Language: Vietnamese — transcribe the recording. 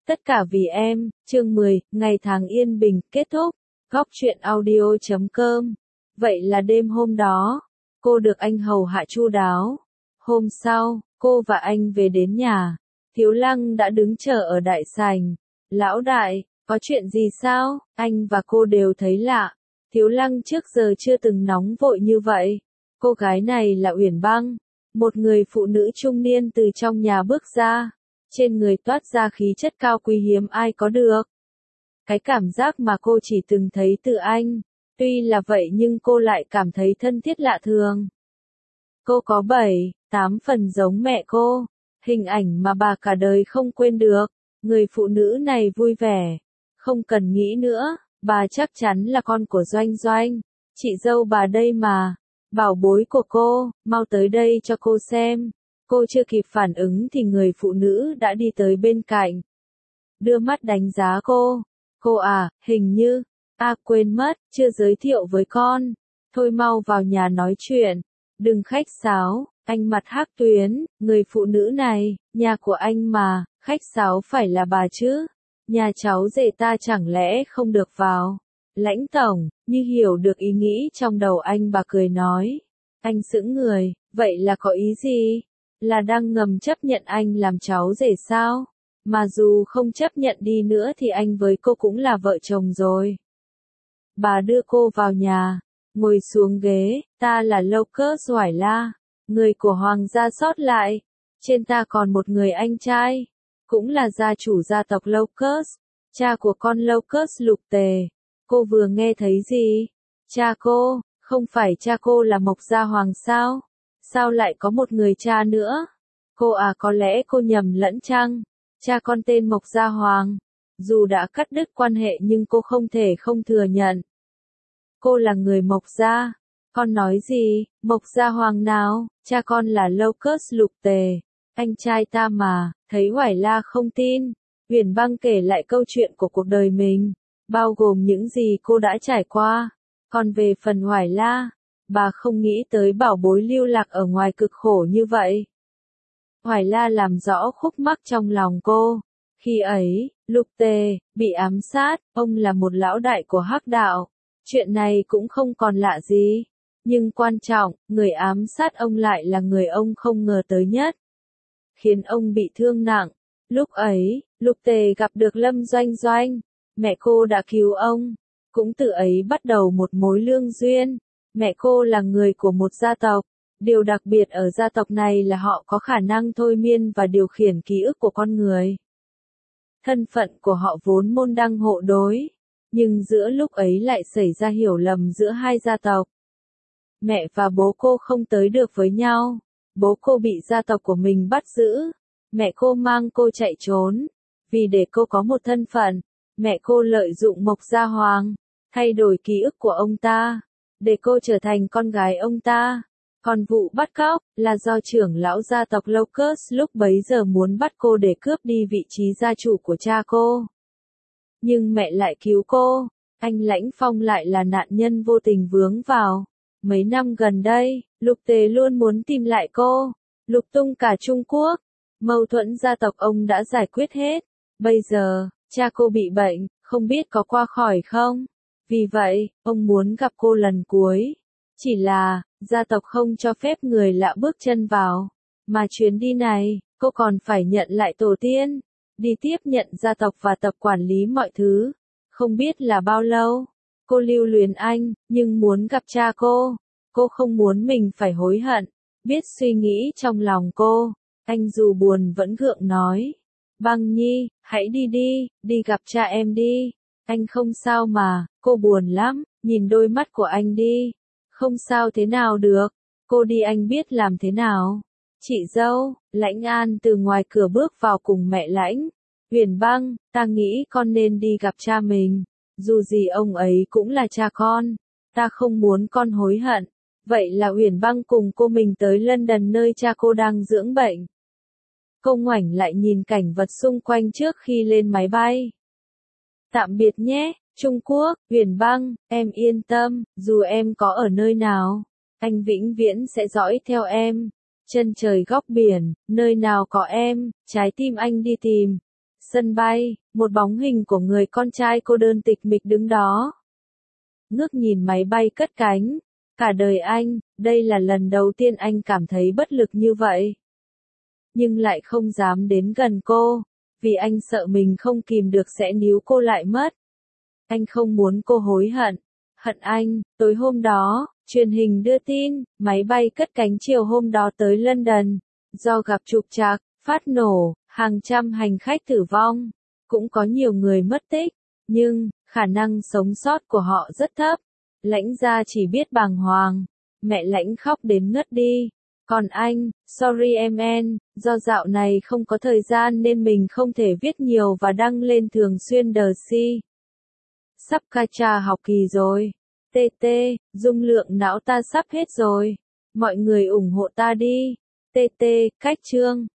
Tất cả vì em, chương 10, ngày tháng yên bình, kết thúc. Góc truyện audio.com. Vậy là đêm hôm đó, cô được anh hầu hạ chu đáo. Hôm sau, cô và anh về đến nhà. Thiếu Lăng đã đứng chờ ở đại sảnh. Lão đại, có chuyện gì sao? Anh và cô đều thấy lạ. Thiếu Lăng trước giờ chưa từng nóng vội như vậy. Cô gái này là Uyển Băng, một người phụ nữ trung niên từ trong nhà bước ra. Trên người toát ra khí chất cao quý hiếm ai có được. Cái cảm giác mà cô chỉ từng thấy từ anh. Tuy là vậy nhưng cô lại cảm thấy thân thiết lạ thường. Cô có 7-8 phần giống mẹ cô. Hình ảnh mà bà cả đời không quên được. Người phụ nữ này vui vẻ. Không cần nghĩ nữa, bà chắc chắn là con của Doanh Doanh. Chị dâu bà đây mà. Bảo bối của cô, mau tới đây cho cô xem. Cô chưa kịp phản ứng thì người phụ nữ đã đi tới bên cạnh. Đưa mắt đánh giá cô. Cô à, hình như, quên mất, chưa giới thiệu với con. Thôi mau vào nhà nói chuyện. Đừng khách sáo, anh mặt hắc tuyến, người phụ nữ này, nhà của anh mà, khách sáo phải là bà chứ. Nhà cháu rể ta chẳng lẽ không được vào. Lãnh tổng, như hiểu được ý nghĩ trong đầu anh bà cười nói. Anh sững người, vậy là có ý gì? Là đang ngầm chấp nhận anh làm cháu rể sao? Mà dù không chấp nhận đi nữa thì anh với cô cũng là vợ chồng rồi. Bà đưa cô vào nhà, ngồi xuống ghế, ta là Locust Hoài La, người của hoàng gia sót lại. Trên ta còn một người anh trai, cũng là gia chủ gia tộc Locust, cha của con Locust Lục Tề. Cô vừa nghe thấy gì? Cha cô, không phải cha cô là Mộc Gia Hoàng sao? Sao lại có một người cha nữa? Cô à, có lẽ cô nhầm lẫn chăng? Cha con tên Mộc Gia Hoàng. Dù đã cắt đứt quan hệ nhưng cô không thể không thừa nhận. Cô là người Mộc Gia. Con nói gì? Mộc Gia Hoàng nào? Cha con là Locust Lục Tề. Anh trai ta mà. Thấy Hoài La không tin. Uyển Băng kể lại câu chuyện của cuộc đời mình, bao gồm những gì cô đã trải qua. Còn về phần Hoài La, bà không nghĩ tới bảo bối lưu lạc ở ngoài cực khổ như vậy. Hoài La làm rõ khúc mắc trong lòng cô. Khi ấy, Lục Tề bị ám sát, ông là một lão đại của Hắc đạo. Chuyện này cũng không còn lạ gì. Nhưng quan trọng, người ám sát ông lại là người ông không ngờ tới nhất. Khiến ông bị thương nặng. Lúc ấy, Lục Tề gặp được Lâm Doanh Doanh. Mẹ cô đã cứu ông. Cũng từ ấy bắt đầu một mối lương duyên. Mẹ cô là người của một gia tộc. Điều đặc biệt ở gia tộc này là họ có khả năng thôi miên và điều khiển ký ức của con người. Thân phận của họ vốn môn đăng hộ đối. Nhưng giữa lúc ấy lại xảy ra hiểu lầm giữa hai gia tộc. Mẹ và bố cô không tới được với nhau. Bố cô bị gia tộc của mình bắt giữ. Mẹ cô mang cô chạy trốn. Vì để cô có một thân phận, mẹ cô lợi dụng Mộc Gia Hoàng, thay đổi ký ức của ông ta, để cô trở thành con gái ông ta. Còn vụ bắt cóc, là do trưởng lão gia tộc Locust lúc bấy giờ muốn bắt cô để cướp đi vị trí gia chủ của cha cô. Nhưng mẹ lại cứu cô, anh Lãnh Phong lại là nạn nhân vô tình vướng vào. Mấy năm gần đây, Lục Tề luôn muốn tìm lại cô, lục tung cả Trung Quốc. Mâu thuẫn gia tộc ông đã giải quyết hết. Bây giờ, cha cô bị bệnh, không biết có qua khỏi không? Vì vậy, ông muốn gặp cô lần cuối. Chỉ là, gia tộc không cho phép người lạ bước chân vào. Mà chuyến đi này, cô còn phải nhận lại tổ tiên. Đi tiếp nhận gia tộc và tập quản lý mọi thứ. Không biết là bao lâu. Cô lưu luyến anh, nhưng muốn gặp cha cô. Cô không muốn mình phải hối hận. Biết suy nghĩ trong lòng cô. Anh dù buồn vẫn gượng nói. Băng Nhi, hãy đi đi, đi gặp cha em đi. Anh không sao mà, cô buồn lắm, nhìn đôi mắt của anh đi. Không sao thế nào được, cô đi anh biết làm thế nào. Chị dâu, Lãnh An từ ngoài cửa bước vào cùng mẹ Lãnh. Uyển Băng, ta nghĩ con nên đi gặp cha mình. Dù gì ông ấy cũng là cha con. Ta không muốn con hối hận. Vậy là Uyển Băng cùng cô mình tới London nơi cha cô đang dưỡng bệnh. Cô ngoảnh lại nhìn cảnh vật xung quanh trước khi lên máy bay. Tạm biệt nhé, Trung Quốc, Uyển Băng, em yên tâm, dù em có ở nơi nào, anh vĩnh viễn sẽ dõi theo em. Chân trời góc biển, nơi nào có em, trái tim anh đi tìm. Sân bay, một bóng hình của người con trai cô đơn tịch mịch đứng đó. Ngước nhìn máy bay cất cánh. Cả đời anh, đây là lần đầu tiên anh cảm thấy bất lực như vậy. Nhưng lại không dám đến gần cô, vì anh sợ mình không kìm được sẽ níu cô lại mất. Anh không muốn cô hối hận. Hận anh. Tối hôm đó, truyền hình đưa tin, máy bay cất cánh chiều hôm đó tới London. Do gặp trục trặc, phát nổ, hàng trăm hành khách tử vong. Cũng có nhiều người mất tích, nhưng khả năng sống sót của họ rất thấp. Lãnh gia chỉ biết bàng hoàng. Mẹ Lãnh khóc đến ngất đi. Còn anh, sorry em En, do dạo này không có thời gian nên mình không thể viết nhiều và đăng lên thường xuyên The Si. Sắp Kacha học kỳ rồi. TT, dung lượng não ta sắp hết rồi. Mọi người ủng hộ ta đi. TT, cách chương.